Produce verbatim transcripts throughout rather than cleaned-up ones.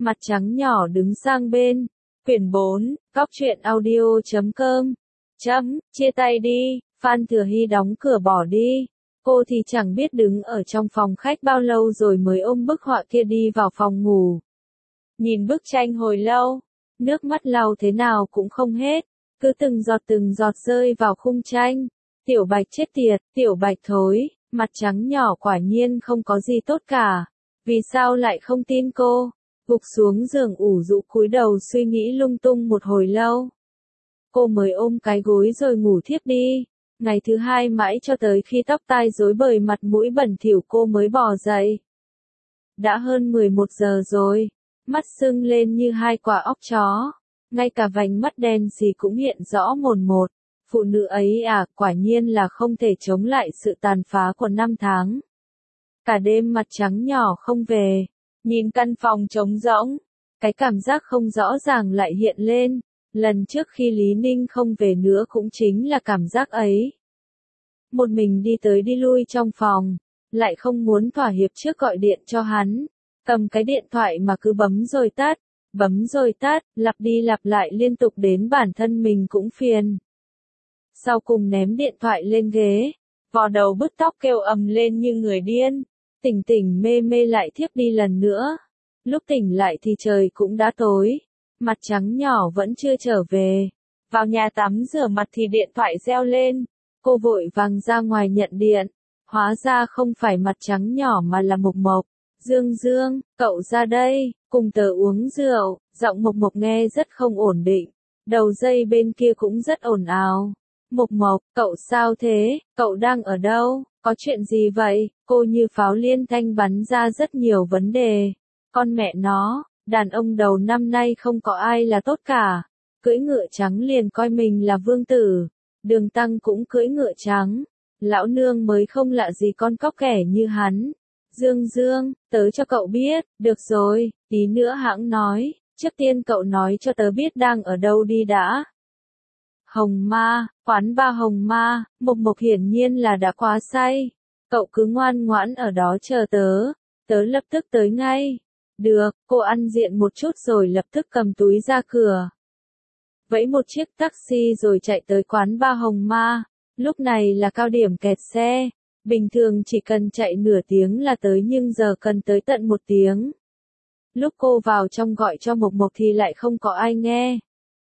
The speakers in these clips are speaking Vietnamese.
Mặt trắng nhỏ đứng sang bên. Quyển bốn, cóc truyện audio chấm com. Chấm, chia tay đi, Phan Thừa Hy đóng cửa bỏ đi. Cô thì chẳng biết đứng ở trong phòng khách bao lâu rồi mới ôm bức họa kia đi vào phòng ngủ. Nhìn bức tranh hồi lâu, nước mắt lau thế nào cũng không hết, cứ từng giọt từng giọt rơi vào khung tranh. Tiểu Bạch chết tiệt, Tiểu Bạch thối, mặt trắng nhỏ quả nhiên không có gì tốt cả. Vì sao lại không tin cô? Gục xuống giường ủ rũ cúi đầu suy nghĩ lung tung một hồi lâu. Cô mới ôm cái gối rồi ngủ thiếp đi. Ngày thứ hai mãi cho tới khi tóc tai rối bời mặt mũi bẩn thỉu cô mới bò dậy. Đã hơn mười một giờ rồi, mắt sưng lên như hai quả óc chó. Ngay cả vành mắt đen gì cũng hiện rõ mồn một. Phụ nữ ấy à, quả nhiên là không thể chống lại sự tàn phá của năm tháng. Cả đêm mặt trắng nhỏ không về, nhìn căn phòng trống rỗng, cái cảm giác không rõ ràng lại hiện lên. Lần trước khi Lý Ninh không về nữa cũng chính là cảm giác ấy. Một mình đi tới đi lui trong phòng, lại không muốn thỏa hiệp trước gọi điện cho hắn. Cầm cái điện thoại mà cứ bấm rồi tắt, bấm rồi tắt, lặp đi lặp lại liên tục đến bản thân mình cũng phiền. Sau cùng ném điện thoại lên ghế, vò đầu bứt tóc kêu ầm lên như người điên. Tỉnh tỉnh mê mê lại thiếp đi lần nữa. Lúc tỉnh lại thì trời cũng đã tối. Mặt trắng nhỏ vẫn chưa trở về. Vào nhà tắm rửa mặt thì điện thoại reo lên. Cô vội vàng ra ngoài nhận điện. Hóa ra không phải mặt trắng nhỏ mà là Mộc Mộc. Dương Dương, cậu ra đây, cùng tớ uống rượu. Giọng Mộc Mộc nghe rất không ổn định. Đầu dây bên kia cũng rất ồn ào. Mộc Mộc, cậu sao thế, cậu đang ở đâu, có chuyện gì vậy? Cô như pháo liên thanh bắn ra rất nhiều vấn đề. Con mẹ nó, đàn ông đầu năm nay không có ai là tốt cả. Cưỡi ngựa trắng liền coi mình là vương tử. Đường Tăng cũng cưỡi ngựa trắng. Lão nương mới không lạ gì con cóc kẻ như hắn. Dương Dương, tớ cho cậu biết, được rồi, tí nữa hãng nói. Trước tiên cậu nói cho tớ biết đang ở đâu đi đã. Hồng Ma, quán ba Hồng Ma. Mộc Mộc hiển nhiên là đã quá say. Cậu cứ ngoan ngoãn ở đó chờ tớ. Tớ lập tức tới ngay. Được, cô ăn diện một chút rồi lập tức cầm túi ra cửa. Vẫy một chiếc taxi rồi chạy tới quán ba Hồng Ma. Lúc này là cao điểm kẹt xe. Bình thường chỉ cần chạy nửa tiếng là tới nhưng giờ cần tới tận một tiếng. Lúc cô vào trong gọi cho Mộc Mộc thì lại không có ai nghe.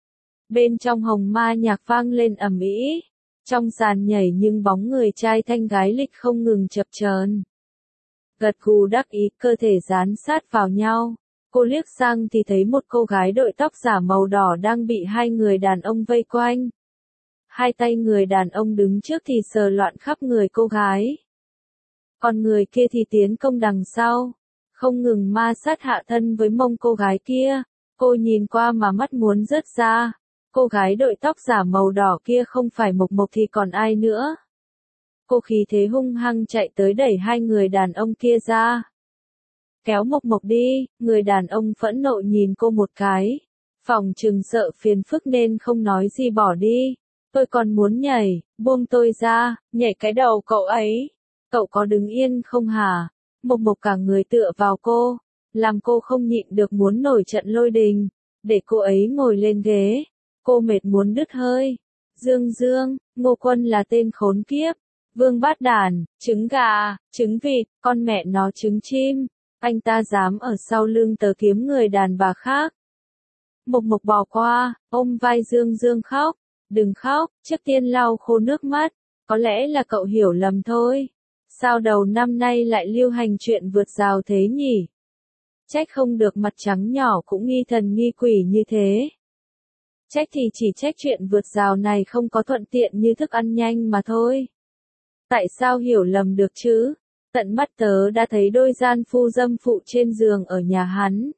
Bên trong Hồng Ma nhạc vang lên ầm ĩ, trong sàn nhảy nhưng bóng người trai thanh gái lịch không ngừng chập chờn. Gật gù đắc ý, cơ thể dán sát vào nhau. Cô liếc sang thì thấy một cô gái đội tóc giả màu đỏ đang bị hai người đàn ông vây quanh. Hai tay người đàn ông đứng trước thì sờ loạn khắp người cô gái. Còn người kia thì tiến công đằng sau, không ngừng ma sát hạ thân với mông cô gái kia. Cô nhìn qua mà mắt muốn rớt ra. Cô gái đội tóc giả màu đỏ kia không phải Mộc Mộc thì còn ai nữa. Cô khí thế hung hăng chạy tới đẩy hai người đàn ông kia ra. Kéo Mộc Mộc đi, người đàn ông phẫn nộ nhìn cô một cái. Phòng trừng sợ phiền phức nên không nói gì bỏ đi. Tôi còn muốn nhảy, buông tôi ra, nhảy cái đầu cậu ấy. Cậu có đứng yên không hả? Mộc Mộc cả người tựa vào cô, làm cô không nhịn được muốn nổi trận lôi đình. Để cô ấy ngồi lên ghế. Cô mệt muốn đứt hơi. Dương Dương, Ngô Quân là tên khốn kiếp. Vương Bát Đản, trứng gà, trứng vịt, con mẹ nó trứng chim. Anh ta dám ở sau lưng tớ kiếm người đàn bà khác. Mộc Mộc bò qua, ôm vai Dương Dương khóc. Đừng khóc, trước tiên lau khô nước mắt. Có lẽ là cậu hiểu lầm thôi. Sao đầu năm nay lại lưu hành chuyện vượt rào thế nhỉ? Trách không được mặt trắng nhỏ cũng nghi thần nghi quỷ như thế. Trách thì chỉ trách chuyện vượt rào này không có thuận tiện như thức ăn nhanh mà thôi. Tại sao hiểu lầm được chứ? Tận mắt tớ đã thấy đôi gian phu dâm phụ trên giường ở nhà hắn.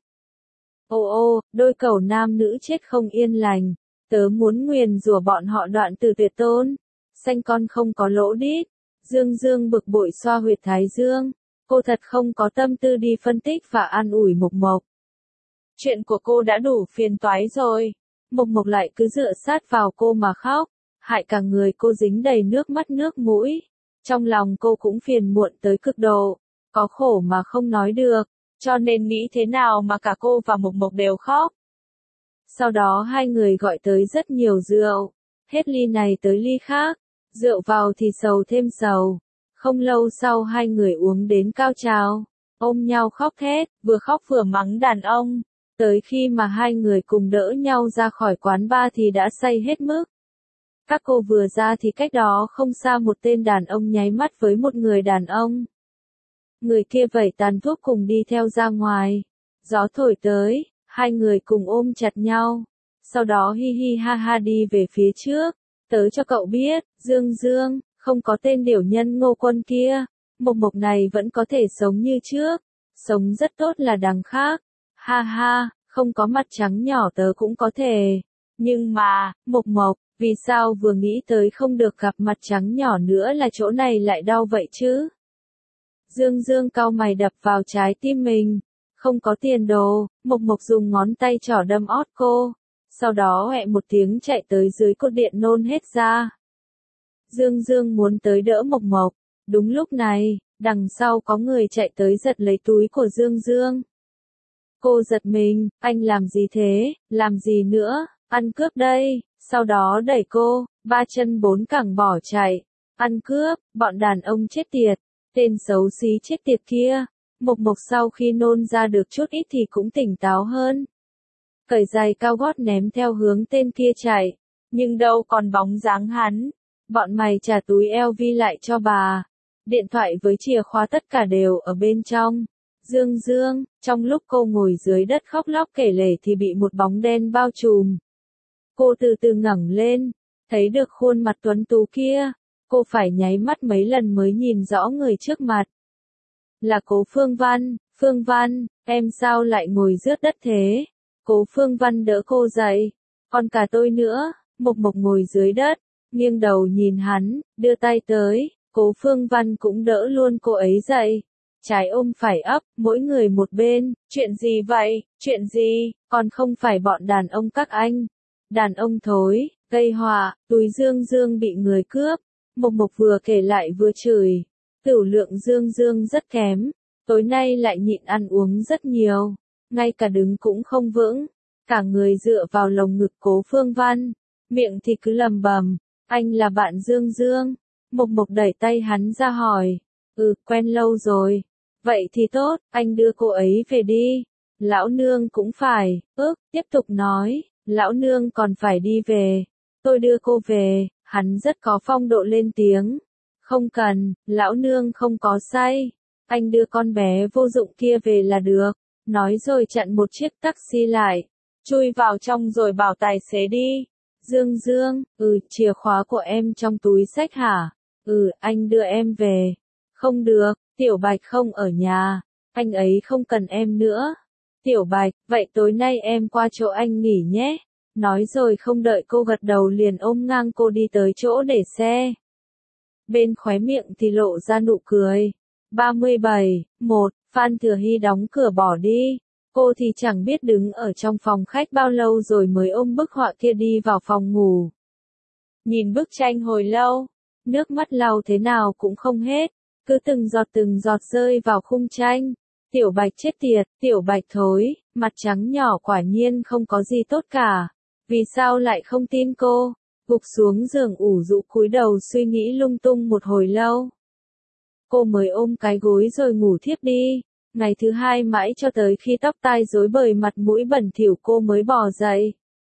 Ô ô, đôi cẩu nam nữ chết không yên lành. Tớ muốn nguyền rủa bọn họ đoạn từ tuyệt tôn. Xanh con không có lỗ đít. Dương Dương bực bội xoa huyệt thái dương. Cô thật không có tâm tư đi phân tích và an ủi Mộc Mộc. Chuyện của cô đã đủ phiền toái rồi. Mộc Mộc lại cứ dựa sát vào cô mà khóc. Hại cả người cô dính đầy nước mắt nước mũi. Trong lòng cô cũng phiền muộn tới cực độ. Có khổ mà không nói được. cho nên nghĩ thế nào mà cả cô và Mộc Mộc đều khóc. Sau đó hai người gọi tới rất nhiều rượu, hết ly này tới ly khác, rượu vào thì sầu thêm sầu. Không lâu sau hai người uống đến cao trào, ôm nhau khóc thét, vừa khóc vừa mắng đàn ông. Tới khi mà hai người cùng đỡ nhau ra khỏi quán bar thì đã say hết mức. Các cô vừa ra thì cách đó không xa một tên đàn ông nháy mắt với một người đàn ông. Người kia vẩy tàn thuốc cùng đi theo ra ngoài. Gió thổi tới, hai người cùng ôm chặt nhau. Sau đó hi hi ha ha đi về phía trước. Tớ cho cậu biết, Dương Dương, không có tên điểu nhân Ngô Quân kia. Mộc Mộc này vẫn có thể sống như trước. Sống rất tốt là đằng khác. Ha ha, không có mặt trắng nhỏ tớ cũng có thể. Nhưng mà, Mộc Mộc, vì sao vừa nghĩ tới không được gặp mặt trắng nhỏ nữa là chỗ này lại đau vậy chứ? Dương Dương cau mày đập vào trái tim mình. Không có tiền đồ, Mộc Mộc dùng ngón tay trỏ đâm ót cô. Sau đó hẹ một tiếng chạy tới dưới cột điện nôn hết ra. Dương Dương muốn tới đỡ Mộc Mộc. Đúng lúc này, đằng sau có người chạy tới giật lấy túi của Dương Dương. Cô giật mình, anh làm gì thế, làm gì nữa, ăn cướp đây, sau đó đẩy cô, ba chân bốn cẳng bỏ chạy, ăn cướp, bọn đàn ông chết tiệt, tên xấu xí chết tiệt kia. Mộc Mộc sau khi nôn ra được chút ít thì cũng tỉnh táo hơn. Cởi giày cao gót ném theo hướng tên kia chạy, nhưng đâu còn bóng dáng hắn. Bọn mày trả túi eo vi lại cho bà. Điện thoại với chìa khóa tất cả đều ở bên trong. Dương Dương, trong lúc cô ngồi dưới đất khóc lóc kể lể thì bị một bóng đen bao trùm. Cô từ từ ngẩng lên, thấy được khuôn mặt tuấn tú kia. Cô phải nháy mắt mấy lần mới nhìn rõ người trước mặt. Là Cố Phương Văn. Phương Văn, em sao lại ngồi rớt đất thế? Cố Phương Văn đỡ cô dậy. Còn cả tôi nữa. Mộc Mộc ngồi dưới đất, nghiêng đầu nhìn hắn, đưa tay tới. Cố Phương Văn cũng đỡ luôn cô ấy dậy. Trái ôm phải ấp, mỗi người một bên. Chuyện gì vậy? Chuyện gì? Còn không phải bọn đàn ông các anh. Đàn ông thối, gây họa, túi Dương Dương bị người cướp. Mộc Mộc vừa kể lại vừa chửi. Tửu lượng Dương Dương rất kém. Tối nay lại nhịn ăn uống rất nhiều. Ngay cả đứng cũng không vững. Cả người dựa vào lồng ngực Cố Phương Văn. Miệng thì cứ lầm bầm. Anh là bạn Dương Dương. Mộc Mộc đẩy tay hắn ra hỏi. Ừ, quen lâu rồi. Vậy thì tốt, anh đưa cô ấy về đi. Lão nương cũng phải, ước, tiếp tục nói. Lão nương còn phải đi về. Tôi đưa cô về, hắn rất có phong độ lên tiếng. Không cần, lão nương không có say. Anh đưa con bé vô dụng kia về là được. Nói rồi chặn một chiếc taxi lại. Chui vào trong rồi bảo tài xế đi. Dương Dương, ừ, chìa khóa của em trong túi xách hả? Ừ, anh đưa em về. Không được, Tiểu Bạch không ở nhà. Anh ấy không cần em nữa. Tiểu Bạch, vậy tối nay em qua chỗ anh nghỉ nhé. Nói rồi không đợi cô gật đầu liền ôm ngang cô đi tới chỗ để xe. Bên khóe miệng thì lộ ra nụ cười. ba mươi bảy, một, Phan Thừa Hy đóng cửa bỏ đi. Cô thì chẳng biết đứng ở trong phòng khách bao lâu rồi mới ôm bức họa kia đi vào phòng ngủ. Nhìn bức tranh hồi lâu, nước mắt lau thế nào cũng không hết, cứ từng giọt từng giọt rơi vào khung tranh. Tiểu Bạch chết tiệt, Tiểu Bạch thối, mặt trắng nhỏ quả nhiên không có gì tốt cả. Vì sao lại không tin cô? Gục xuống giường ủ rũ cúi đầu suy nghĩ lung tung một hồi lâu. Cô mới ôm cái gối rồi ngủ thiếp đi. Ngày thứ hai mãi cho tới khi tóc tai rối bời mặt mũi bẩn thỉu cô mới bò dậy.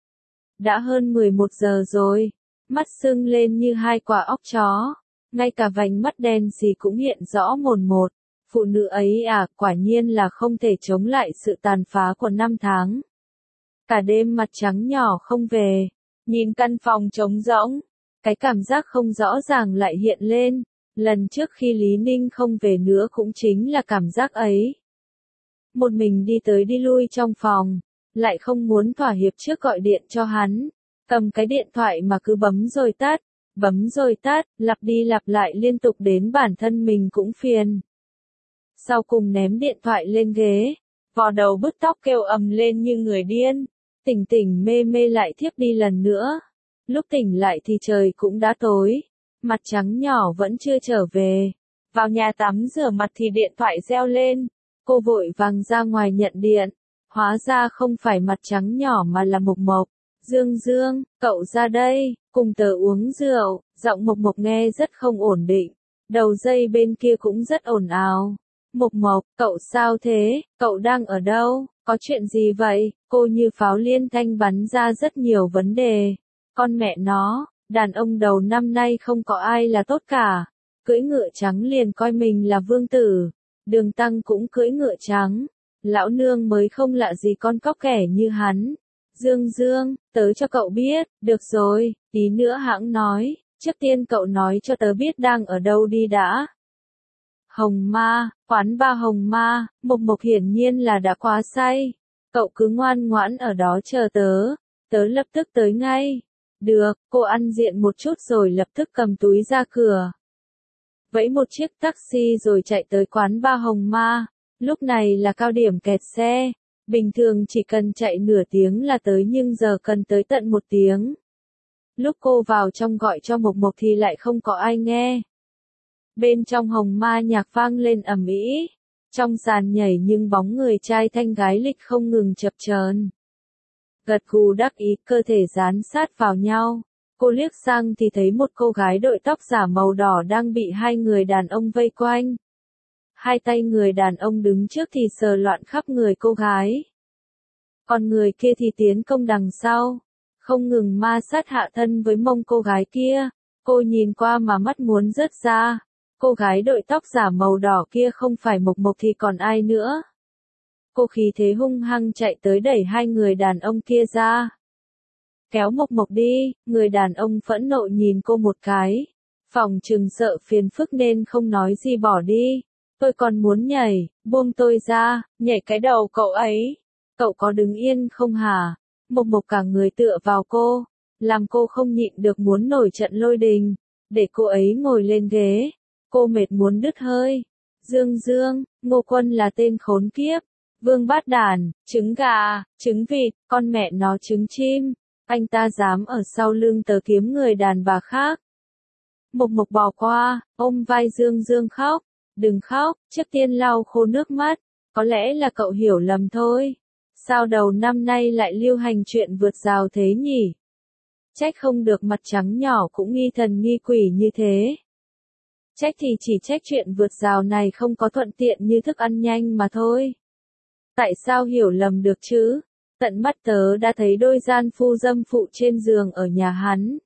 Đã hơn mười một giờ rồi. Mắt sưng lên như hai quả óc chó. Ngay cả vành mắt đen xì cũng hiện rõ mồn một. Phụ nữ ấy à, quả nhiên là không thể chống lại sự tàn phá của năm tháng. Cả đêm mặt trắng nhỏ không về. Nhìn căn phòng trống rỗng. Cái cảm giác không rõ ràng lại hiện lên. Lần trước khi Lý Ninh không về nữa cũng chính là cảm giác ấy. Một mình đi tới đi lui trong phòng. Lại không muốn thỏa hiệp trước gọi điện cho hắn. Cầm cái điện thoại mà cứ bấm rồi tắt. Bấm rồi tắt, lặp đi lặp lại liên tục đến bản thân mình cũng phiền. Sau cùng ném điện thoại lên ghế. Vò đầu bứt tóc kêu ầm lên như người điên. Tỉnh tỉnh mê mê lại thiếp đi lần nữa. Lúc tỉnh lại thì trời cũng đã tối. Mặt trắng nhỏ vẫn chưa trở về. Vào nhà tắm rửa mặt thì điện thoại reo lên. Cô vội vàng ra ngoài nhận điện. Hóa ra không phải mặt trắng nhỏ mà là Mộc Mộc. Dương Dương, cậu ra đây, cùng tớ uống rượu. Giọng Mộc Mộc nghe rất không ổn định. Đầu dây bên kia cũng rất ồn ào. Mộc Mộc, cậu sao thế, cậu đang ở đâu, có chuyện gì vậy? Cô như pháo liên thanh bắn ra rất nhiều vấn đề. Con mẹ nó, đàn ông đầu năm nay không có ai là tốt cả. Cưỡi ngựa trắng liền coi mình là vương tử. Đường Tăng cũng cưỡi ngựa trắng. Lão nương mới không lạ gì con cóc kẻ như hắn. Dương Dương, tớ cho cậu biết, được rồi, tí nữa hãng nói, trước tiên cậu nói cho tớ biết đang ở đâu đi đã. Hồng Ma, quán ba Hồng Ma, Mộc Mộc hiển nhiên là đã quá say. Cậu cứ ngoan ngoãn ở đó chờ tớ, tớ lập tức tới ngay. Được, cô ăn diện một chút rồi lập tức cầm túi ra cửa. Vẫy một chiếc taxi rồi chạy tới quán ba Hồng Ma. Lúc này là cao điểm kẹt xe. Bình thường chỉ cần chạy nửa tiếng là tới nhưng giờ cần tới tận một tiếng. Lúc cô vào trong gọi cho Mộc Mộc thì lại không có ai nghe. Bên trong Hồng Ma nhạc vang lên ầm ĩ. Trong sàn nhảy nhưng bóng người trai thanh gái lịch không ngừng chập chờn. Gật gù đắc ý, cơ thể dán sát vào nhau. Cô liếc sang thì thấy một cô gái đội tóc giả màu đỏ đang bị hai người đàn ông vây quanh. Hai tay người đàn ông đứng trước thì sờ loạn khắp người cô gái. Còn người kia thì tiến công đằng sau. Không ngừng ma sát hạ thân với mông cô gái kia. Cô nhìn qua mà mắt muốn rớt ra. Cô gái đội tóc giả màu đỏ kia không phải Mộc Mộc thì còn ai nữa. Cô khí thế hung hăng chạy tới đẩy hai người đàn ông kia ra. Kéo Mộc Mộc đi, người đàn ông phẫn nộ nhìn cô một cái. Phòng trừng sợ phiền phức nên không nói gì bỏ đi. Tôi còn muốn nhảy, buông tôi ra, nhảy cái đầu cậu ấy. Cậu có đứng yên không hả? Mộc Mộc cả người tựa vào cô, làm cô không nhịn được muốn nổi trận lôi đình. Để cô ấy ngồi lên ghế. Cô mệt muốn đứt hơi. Dương Dương, Ngô Quân là tên khốn kiếp. Vương bát đản, trứng gà, trứng vịt, con mẹ nó trứng chim. Anh ta dám ở sau lưng tớ kiếm người đàn bà khác. Mộc Mộc bỏ qua, ôm vai Dương Dương khóc. Đừng khóc, trước tiên lau khô nước mắt. Có lẽ là cậu hiểu lầm thôi. Sao đầu năm nay lại lưu hành chuyện vượt rào thế nhỉ? Trách không được mặt trắng nhỏ cũng nghi thần nghi quỷ như thế. Trách thì chỉ trách chuyện vượt rào này không có thuận tiện như thức ăn nhanh mà thôi. Tại sao hiểu lầm được chứ? Tận mắt tớ đã thấy đôi gian phu dâm phụ trên giường ở nhà hắn.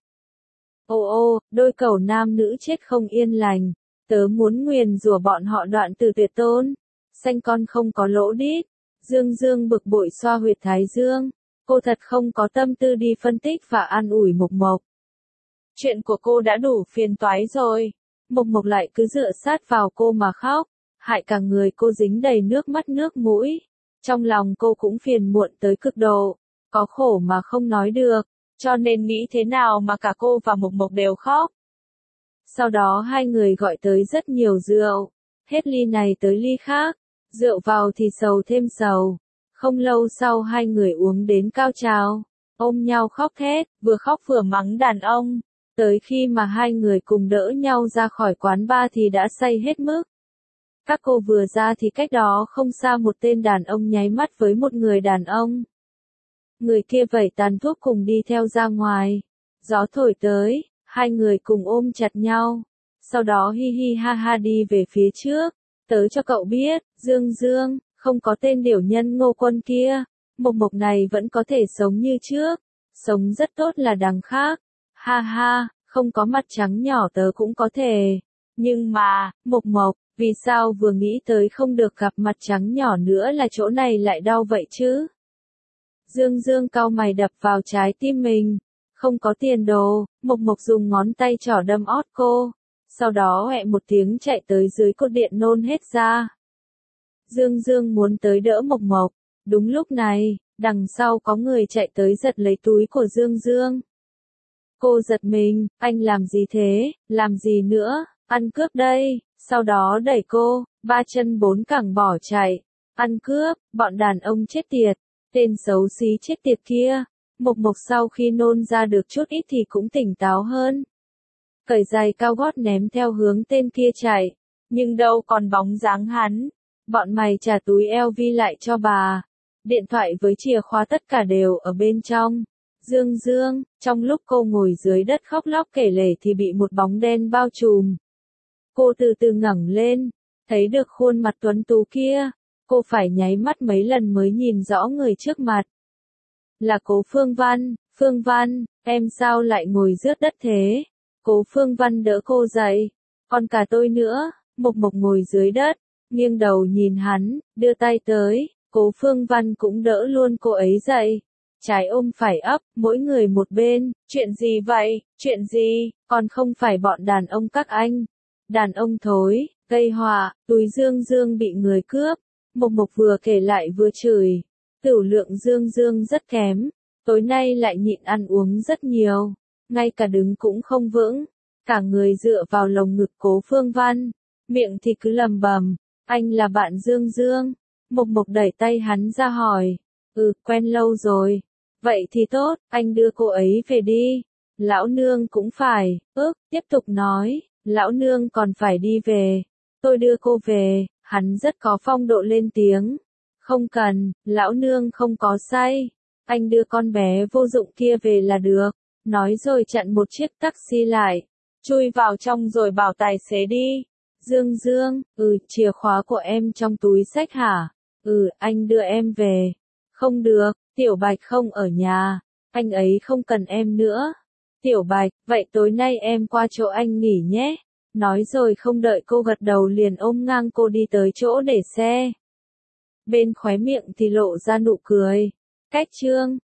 Ô ô, đôi cẩu nam nữ chết không yên lành. Tớ muốn nguyền rủa bọn họ đoạn từ tuyệt tôn. Xanh con không có lỗ đít. Dương Dương bực bội xoa huyệt thái dương. Cô thật không có tâm tư đi phân tích và an ủi Mộc Mộc. Chuyện của cô đã đủ phiền toái rồi. Mộc Mộc lại cứ dựa sát vào cô mà khóc. Hại cả người cô dính đầy nước mắt nước mũi. Trong lòng cô cũng phiền muộn tới cực độ. Có khổ mà không nói được. Cho nên nghĩ thế nào mà cả cô và Mộc Mộc đều khóc. Sau đó hai người gọi tới rất nhiều rượu. Hết ly này tới ly khác. Rượu vào thì sầu thêm sầu. Không lâu sau hai người uống đến cao trào. Ôm nhau khóc thét, vừa khóc vừa mắng đàn ông. Tới khi mà hai người cùng đỡ nhau ra khỏi quán bar thì đã say hết mức. Các cô vừa ra thì cách đó không xa một tên đàn ông nháy mắt với một người đàn ông. Người kia vẩy tàn thuốc cùng đi theo ra ngoài. Gió thổi tới, hai người cùng ôm chặt nhau. Sau đó hi hi ha ha đi về phía trước. Tớ cho cậu biết, Dương Dương, không có tên điểu nhân Ngô Quân kia. Mộc Mộc này vẫn có thể sống như trước. Sống rất tốt là đằng khác. Ha ha, không có mặt trắng nhỏ tớ cũng có thể. Nhưng mà, Mộc Mộc, vì sao vừa nghĩ tới không được gặp mặt trắng nhỏ nữa là chỗ này lại đau vậy chứ? Dương Dương cau mày đập vào trái tim mình. Không có tiền đồ, Mộc Mộc dùng ngón tay trỏ đâm ót cô. Sau đó hẹ một tiếng chạy tới dưới cột điện nôn hết ra. Dương Dương muốn tới đỡ Mộc Mộc. Đúng lúc này, đằng sau có người chạy tới giật lấy túi của Dương Dương. Cô giật mình, anh làm gì thế, làm gì nữa, ăn cướp đây, sau đó đẩy cô, ba chân bốn cẳng bỏ chạy. Ăn cướp, bọn đàn ông chết tiệt, tên xấu xí chết tiệt kia. Mộc Mộc sau khi nôn ra được chút ít thì cũng tỉnh táo hơn. Cởi giày cao gót ném theo hướng tên kia chạy, nhưng đâu còn bóng dáng hắn. Bọn mày trả túi eo vi lại cho bà. Điện thoại với chìa khóa tất cả đều ở bên trong. Dương Dương, trong lúc cô ngồi dưới đất khóc lóc kể lể thì bị một bóng đen bao trùm. Cô từ từ ngẩng lên, thấy được khuôn mặt tuấn tú kia. Cô phải nháy mắt mấy lần mới nhìn rõ người trước mặt. Là Cố Phương Văn. Phương Văn, em sao lại ngồi rớt đất thế? Cố Phương Văn đỡ cô dậy. Còn cả tôi nữa. Mộc Mộc ngồi dưới đất, nghiêng đầu nhìn hắn, đưa tay tới. Cố Phương Văn cũng đỡ luôn cô ấy dậy. Trái ôm phải ấp, mỗi người một bên. Chuyện gì vậy? Chuyện gì? Còn không phải bọn đàn ông các anh. Đàn ông thối, gây họa, túi Dương Dương bị người cướp. Mộc Mộc vừa kể lại vừa chửi. Tửu lượng Dương Dương rất kém. Tối nay lại nhịn ăn uống rất nhiều. Ngay cả đứng cũng không vững. Cả người dựa vào lồng ngực Cố Phương Văn. Miệng thì cứ lầm bầm. Anh là bạn Dương Dương. Mộc Mộc đẩy tay hắn ra hỏi. Ừ, quen lâu rồi. Vậy thì tốt, anh đưa cô ấy về đi. Lão nương cũng phải. Ước, tiếp tục nói. Lão nương còn phải đi về. Tôi đưa cô về. Hắn rất có phong độ lên tiếng. Không cần, lão nương không có say. Anh đưa con bé vô dụng kia về là được. Nói rồi chặn một chiếc taxi lại. Chui vào trong rồi bảo tài xế đi. Dương Dương, ừ, chìa khóa của em trong túi xách hả? Ừ, anh đưa em về. Không được, Tiểu Bạch không ở nhà. Anh ấy không cần em nữa. Tiểu Bạch, vậy tối nay em qua chỗ anh nghỉ nhé. Nói rồi không đợi cô gật đầu liền ôm ngang cô đi tới chỗ để xe. Bên khóe miệng thì lộ ra nụ cười. Cách chương